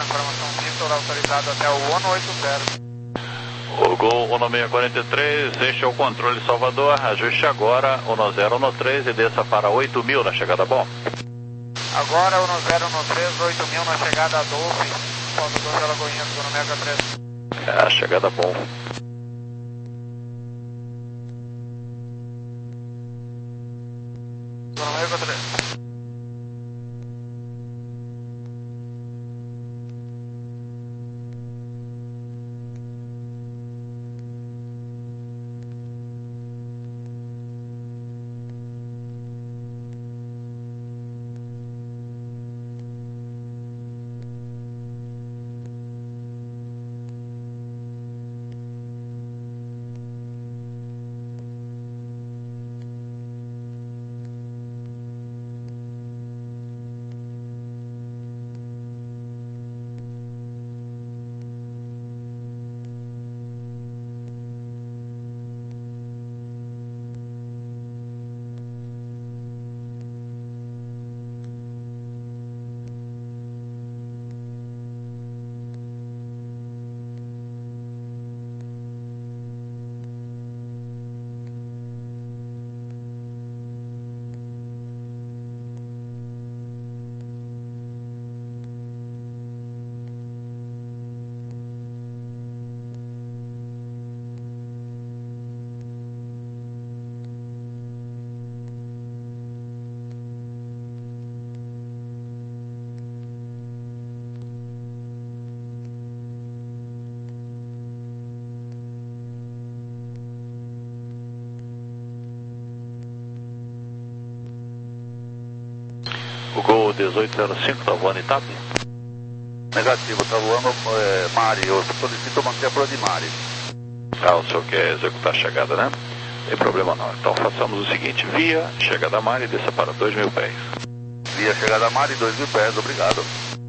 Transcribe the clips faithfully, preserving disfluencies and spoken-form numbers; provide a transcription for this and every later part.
Informação Vitor, autorizado até o um oito zero. O Gol um seis quatro três, este é o controle Salvador, ajuste agora um zero um três e desça para oito mil na chegada bom. Agora um zero um três, oito mil na chegada a Dolphin, Ponto doze Alagoinhas, Gol Omega três. É, a chegada bom. Gol Omega três. O Gol dezoito zero cinco, está voando em T A P? Negativo, está voando é, Mari, eu solicito manter a prova de Mari. Ah, o senhor quer executar a chegada, né? Não tem problema não. Então façamos o seguinte, via chegada Mari, desça para dois mil pés. Via chegada Mari, dois mil pés, obrigado.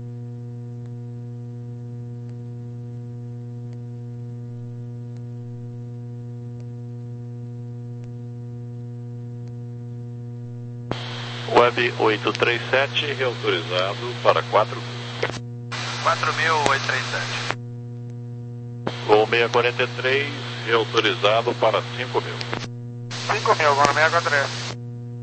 Web oito três sete, reautorizado para quatro mil. quatro mil oitocentos e trinta e sete. Gol seis quatro três, reautorizado para cinco mil. cinco mil, Gol Omega três.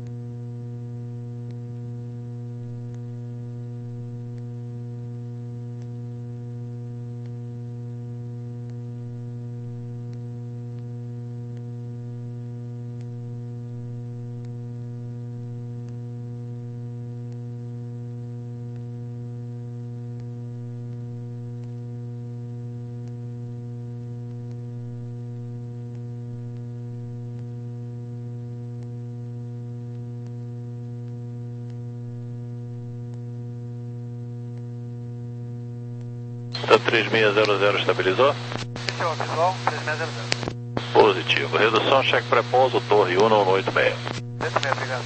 Tá três seis zero zero, estabilizou? Visual, visual, três seis zero zero. Positivo. Redução, cheque pré-pouso, torre um um oito seis. oito seis, obrigado.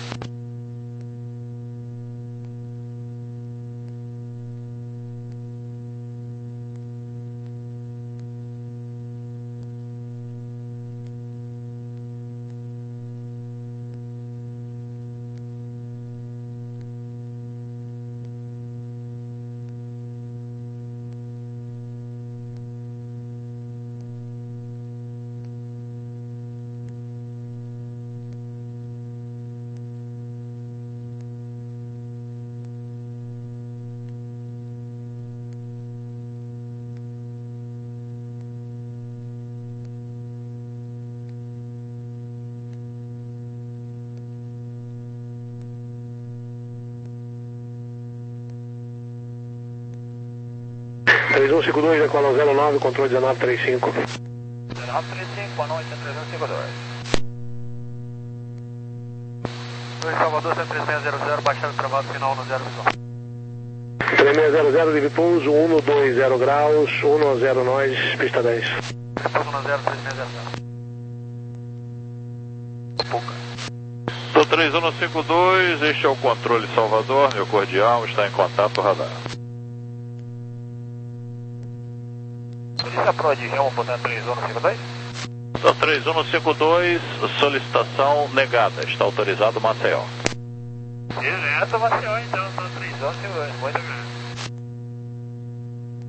três um cinco dois, Ecola zero nove, controle dezenove trinta e cinco. dezenove trinta e cinco, boa noite, três um cinco dois. dois Salvador, três seis zero zero, baixando travado final no zero visual. três seis zero zero, de pouso, um dois zero graus, um zero nós, pista dez. Pouso no zero três seis zero zero. Pouca. Do três um cinco dois, este é o controle Salvador, meu cordial, está em contato radar. Polícia Pro de Remo, portanto, três um cinco dois? Do três um cinco dois, solicitação negada, está autorizado Maceió. Direto Maceió, então, do três um cinco dois, muito grande.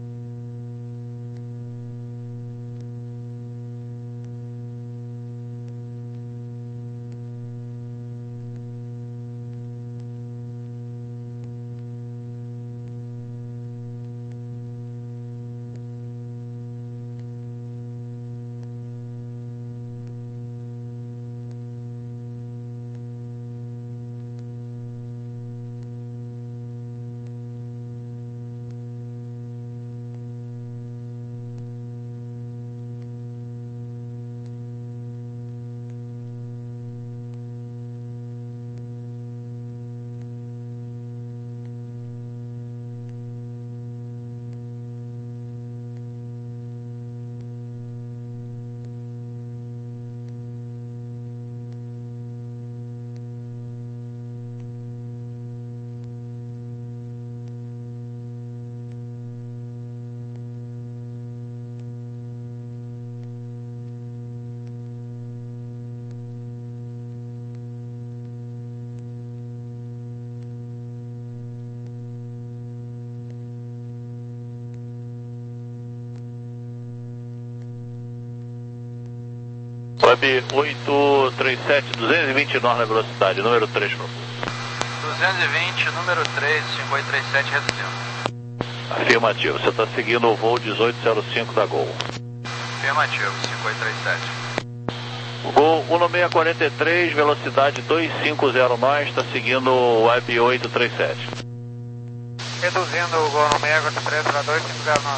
Web oito três sete, duzentos e vinte nós na velocidade, número três, por favor. duzentos e vinte, número três, cinco oito três sete, reduzindo. Afirmativo, você está seguindo o voo dezoito zero cinco da Gol. Afirmativo, cinco oito três sete. Gol um seis quatro três, velocidade duzentos e cinquenta nós, está seguindo o Web oito três sete. Reduzindo o Gol um seis quatro três para dois cinco zero nove.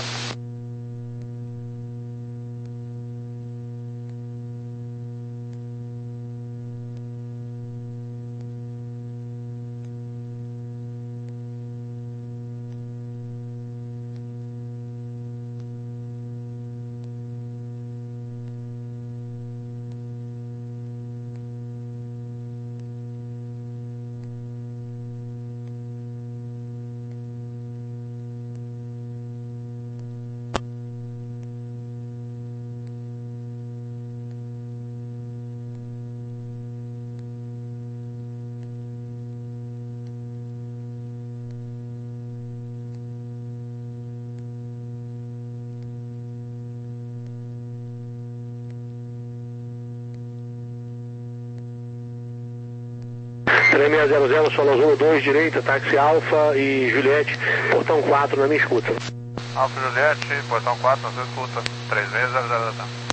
três seis zero zero, Solos um dois, direita, táxi Alfa e Juliette, portão quatro na minha escuta. Alfa Juliette, portão quatro, na sua escuta, três seis zero zero.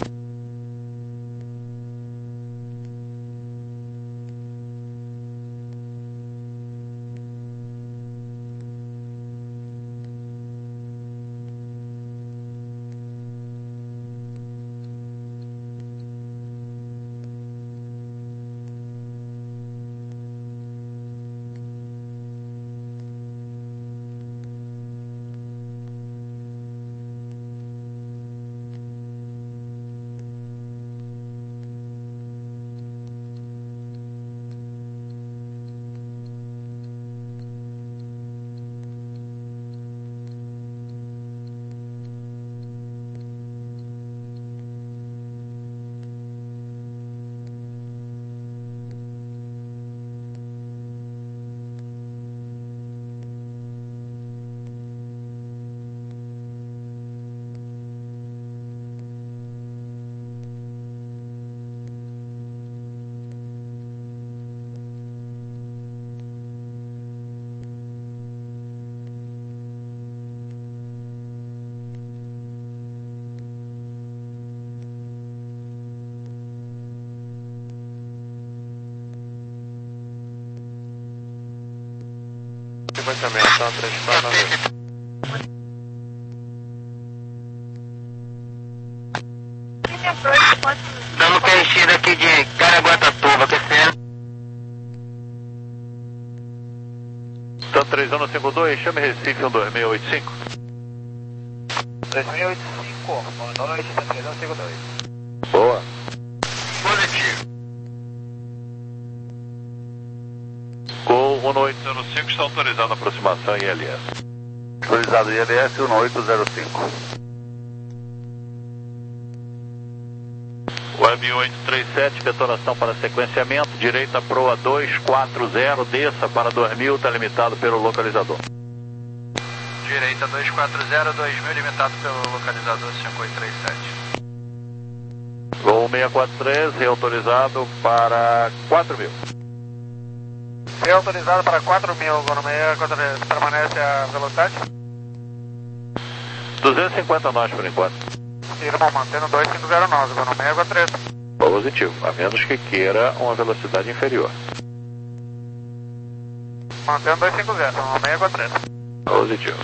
Sequenciamento, três quatro nove. Estamos preenchido aqui de Caraguatatuba, descendo. Então três um cinco dois, chame Recife um dois seis oito cinco. três seis oito cinco, boa noite, três um cinco dois. Boa. Positivo. Gol um oito zero cinco, está autorizado a aproximação em I L S. Autorizado I L S um oito zero cinco. Web oito três sete, detonação para sequenciamento, direita proa dois quatro zero, desça para dois mil, está limitado pelo localizador. Direita dois quatro zero, dois mil, limitado pelo localizador cinco oito três sete. Gol seis quatro três, reautorizado para quatro mil. Reautorizado para quatro mil, Gol seis quatro três, permanece a velocidade? duzentos e cinquenta nós por enquanto. Irmão, mantendo dois cinco zero nove, Gol seis quatro três. Positivo, a menos que queira uma velocidade inferior. Mantendo dois cinco zero, Gol seis quatro três. Positivo.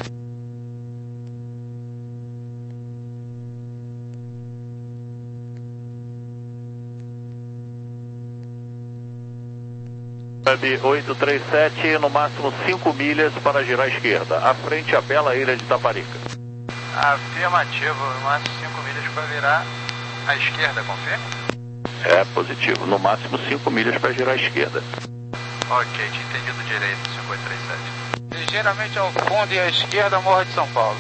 Web oito três sete, no máximo cinco milhas para girar à esquerda, à frente à bela ilha de Taparica. Afirmativo, no máximo cinco milhas para virar à esquerda, confirma? É, positivo, no máximo cinco milhas para girar à esquerda. Ok, tinha entendido direito, cinco oito três sete. Ligeiramente ao fundo e à esquerda, Morro de São Paulo.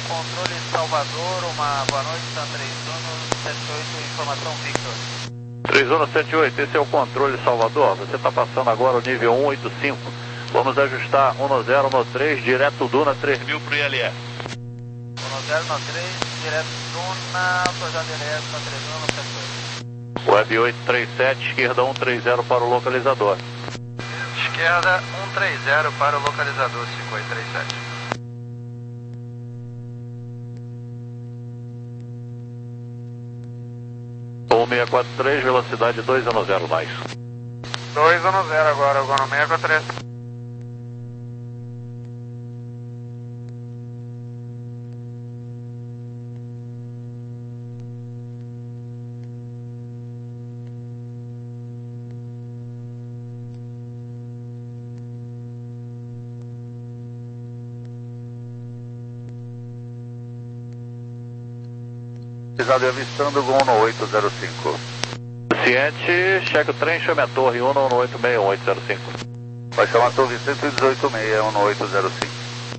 Controle Salvador, uma boa noite, Tan três um sete oito, informação Victor. três um sete oito, esse é o controle Salvador, você está passando agora o nível cento e oitenta e cinco, vamos ajustar um zero um três, direto Duna três mil para o I L S. um zero um três, direto Duna, projeto I L S, Tan três um sete oito. Web oito três sete, esquerda um três zero para o localizador. Esquerda um três zero para o localizador cinco oito três sete. um seis quatro três, velocidade dois um zero, mais. dois um zero agora, agora no seis quatro três. Pisado e avistando Gol no oito zero cinco. Ciente, cheque o trem, chame a torre um no oito seis um oito zero cinco. Vai chamar a torre cento e dezoito seis um no oito zero cinco.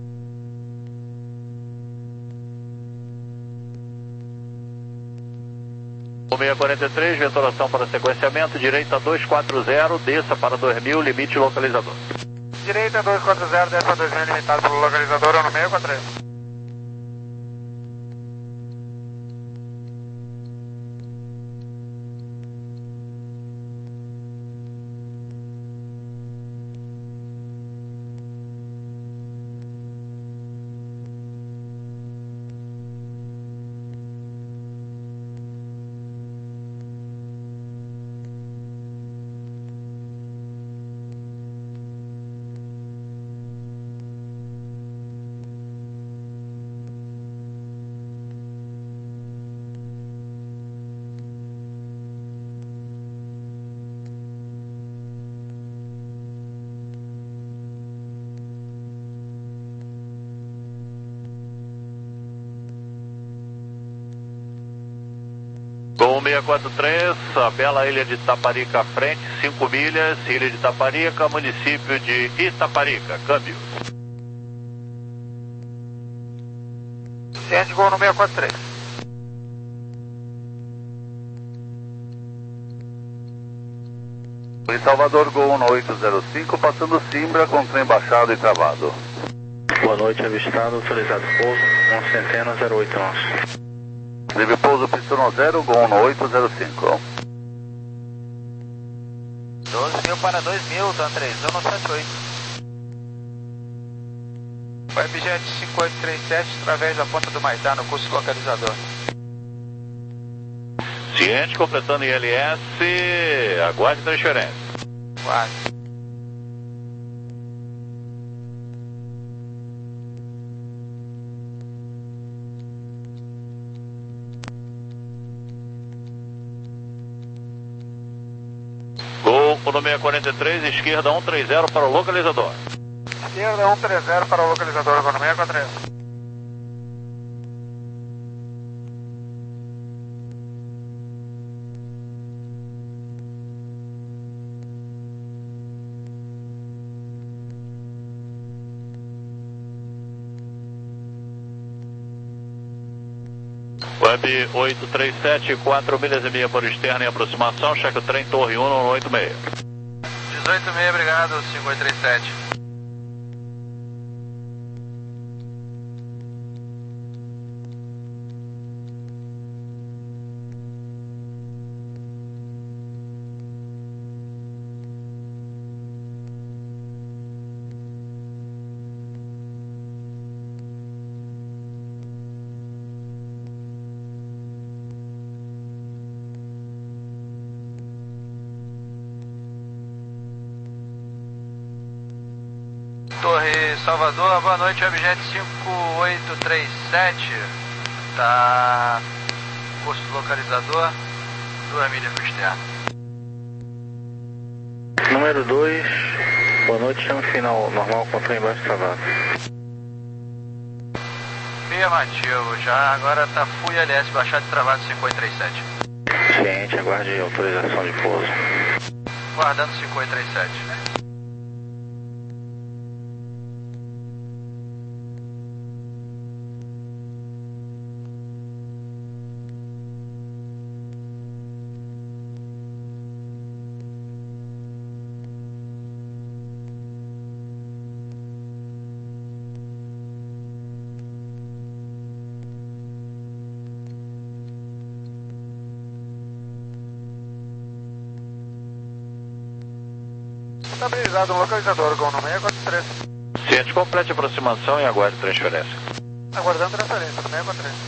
um seis quatro três, venturação para sequenciamento, direita dois quatro zero, desça para dois mil, limite localizador. Direita dois quatro zero, desça dois mil, limitado pelo localizador no seis quatro três. Gol seis quatro três, a bela ilha de Itaparica à frente, cinco milhas, ilha de Itaparica, município de Itaparica, câmbio. Ciente, Gol no seis quatro três. Em Salvador, Gol no oito zero cinco, passando Simbra com trem baixado e travado. Boa noite, avistado, autorizado pouso, um centena zero oito onze. Livre pouso, pista zero, Gol no oito zero cinco. doze mil para dois mil, Tan três um sete oito. Webjet cinco oito três sete, através da ponta do Maitá, no curso localizador. Ciente, completando I L S, aguarde transferência. Quase. Gol no seis quatro três, esquerda um três zero para o localizador. Esquerda um três zero para o localizador, agora no seis quatro três. Web oito três sete, quatro milhas e meia por externa em aproximação, cheque o trem torre um no oito seis. dezoito seis, obrigado, cinco oito três sete. Torre Salvador, boa noite, objeto cinco oito três sete, tá curso localizador, duas milhas para externo. Número dois, boa noite, chama final normal, controle embaixo travado. Afirmativo, já agora tá full I L S, baixado e travado cinco oito três sete. Ciente, aguarde autorização de pouso. Guardando cinco oito três sete. Estabilizado no localizador, Gol no seis quatro três. Ciente, complete a aproximação e aguarde transferência. Aguardando transferência, no seis quatro três.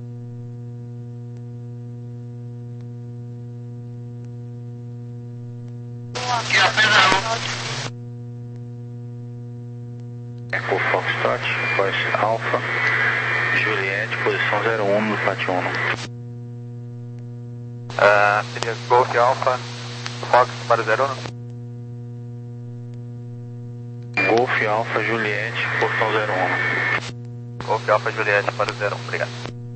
Aqui é a Pedro. Eco Foxtrot, voz Alfa, Juliette, posição zero um no Pátio um. Uh, seria Golf Alpha, Fox para zero um. Golf Alfa, Juliette, portão zero um. Golf Alpha Juliette para zero um, obrigado.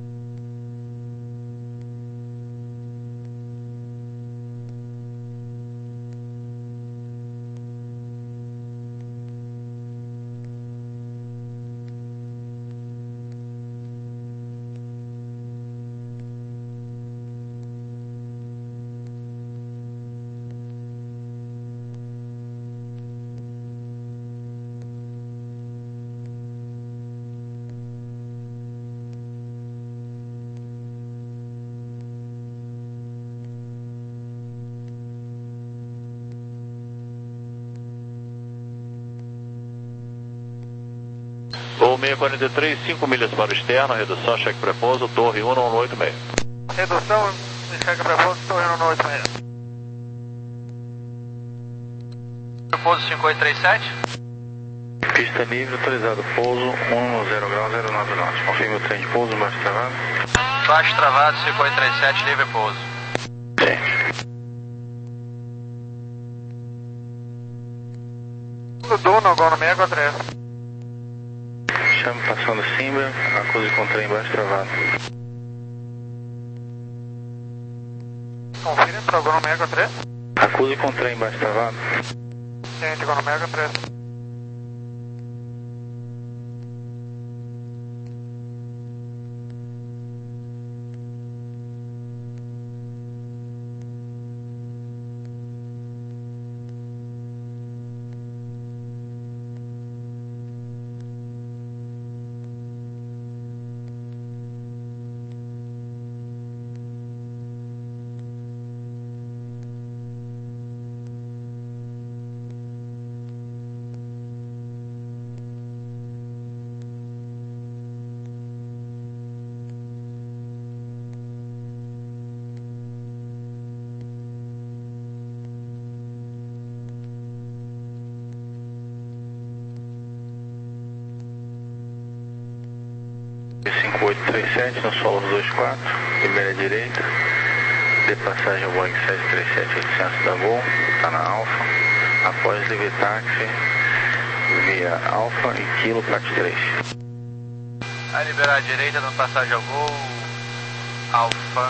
Voo seis quarenta e três, cinco milhas para o externo, redução, cheque prepouso, torre um no oito seis. Redução, cheque prepouso, torre um no oito seis. Prepouso cinco oito três sete. Pista livre, autorizado pouso, um no zero grau, zero nove nove. Confirme o trem de pouso, baixo travado. Baixo travado, cinco oito três sete, livre pouso. Sim. Duno, Gol no seis quatro três. Chame passando Simba, acuse com trem baixo travado. Confirme para o Gol no seis quatro três. Acuse com trem baixo travado. Ciente, Gol no seis quatro três. cinco oito três sete no solo do dois quatro, libera a direita, dê passagem ao Boeing sete três sete oitocentos da Gol, está na Alfa, após livre táxi via Alfa e Kilo Pat três. Vai liberar a direita, dando passagem ao Gol, Alfa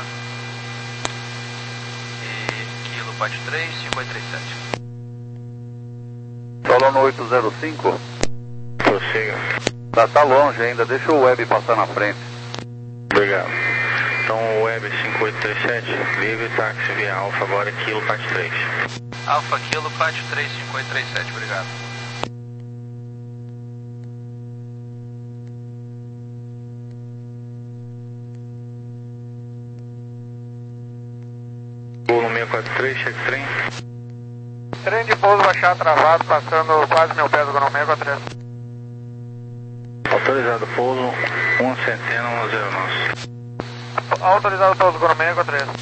e Kilo Pat três, cinco oito três sete. Solo no oito zero cinco. Prossiga. Tá, tá longe ainda, deixa o web passar na frente. Obrigado. Então o Web cinco oito três sete, livre táxi via Alfa, agora Kilo Pat três. Alfa Kilo Pat três, cinco oito três sete, obrigado. Gol no seis quatro três, cheque trem. Trem de pouso baixar travado, passando quase mil pés do Gol no seis quatro três. Autorizado pouso, uma centena, um zero nove. Autorizado pouso Gol no seis quatro três.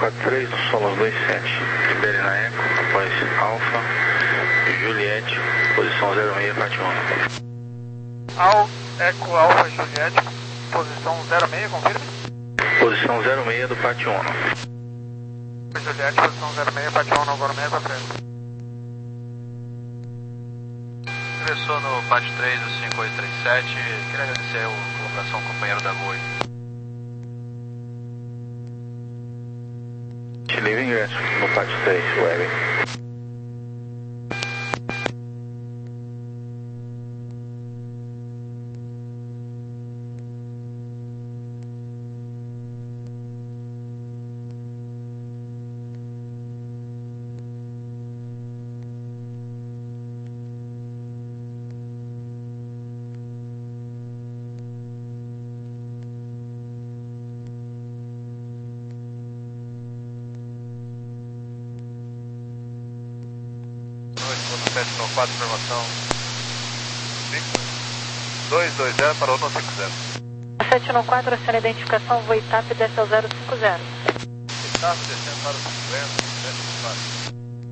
quatro três, Solos dois sete, libere na Eco, após Alfa, Juliette, posição zero seis, parte um. Al, Eco, Alfa, Juliette, posição zero seis, confirme. Posição zero seis do Pátio um. Juliette, posição zero seis, Pátio um, agora meia para frente. Ingressou no Pátio três do cinco oito três sete, queria agradecer a colaboração ao companheiro da Boi. Livre ingresso no Pátio três, web. sete nove quatro, informação dois dois zero para o um cinco zero. sete nove quatro, essa é a identificação, voo I T A P desce ao zero cinco zero. I T A P descendo para o cinco zero, sete nove quatro.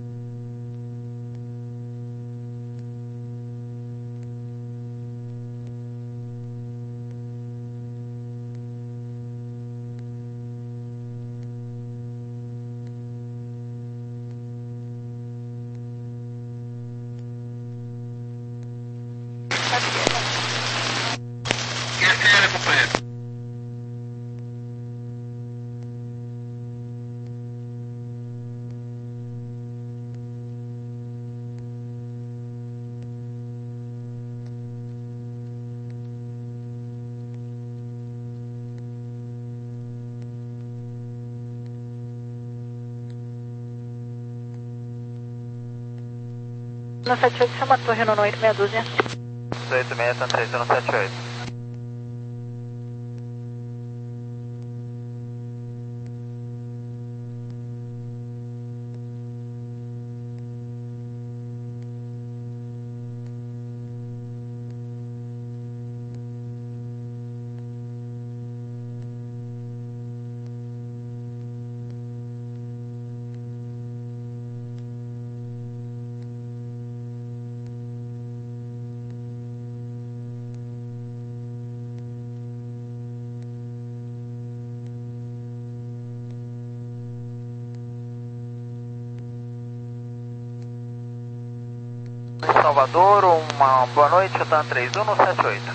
No sete oito, chama a torre no oito meia dúzia. oito seis, tá três no sete oito. Salvador, uma boa noite, eu estou três um no sete oito.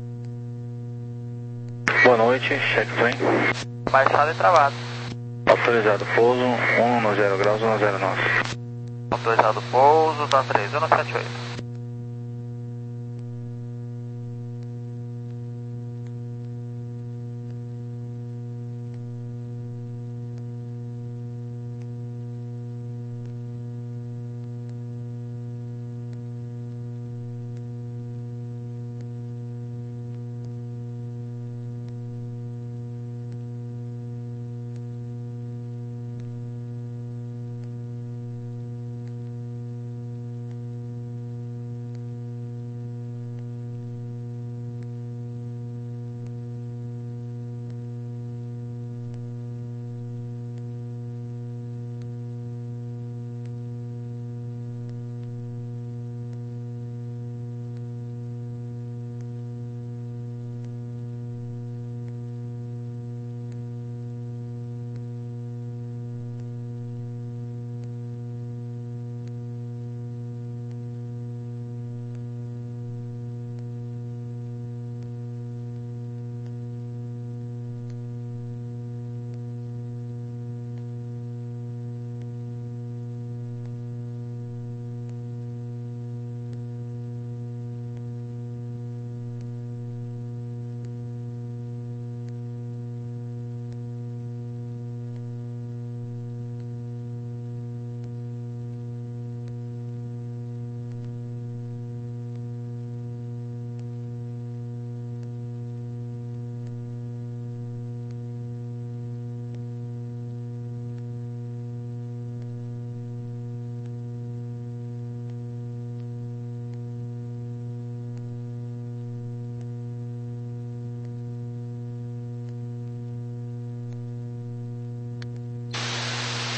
Boa noite, check plane. Baixado e travado. Autorizado pouso, um no zero graus, um no zero nove. Autorizado pouso, está três um no sete oito.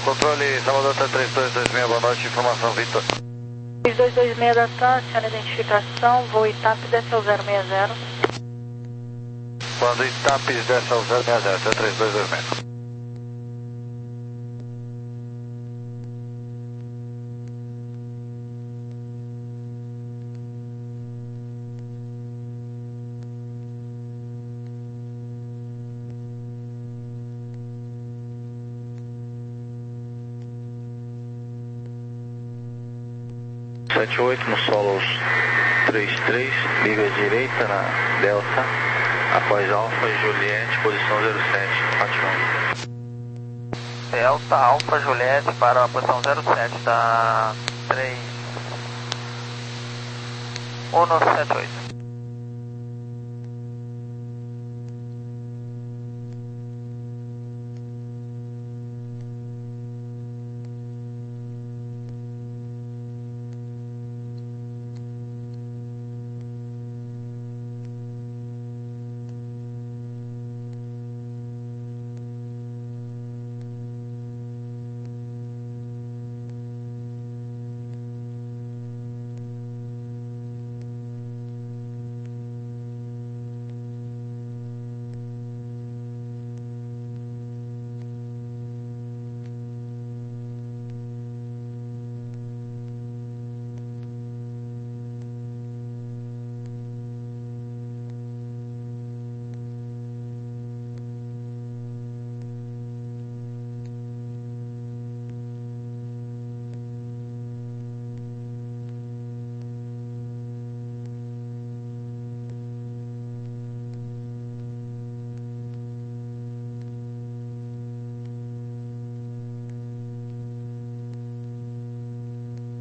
Controle Salvador três dois dois seis, boa noite, informação Victor. três dois dois seis da TAM, senhora identificação, voo ITAP desce ao zero seis zero. Quando Itapes desce ao zero seis zero, três dois dois seis. sete oito no Solos três três, liga à direita na Delta, após Alfa Juliette, posição zero sete, Fátima. Delta Alfa Juliette para a posição zero sete da três um sete oito.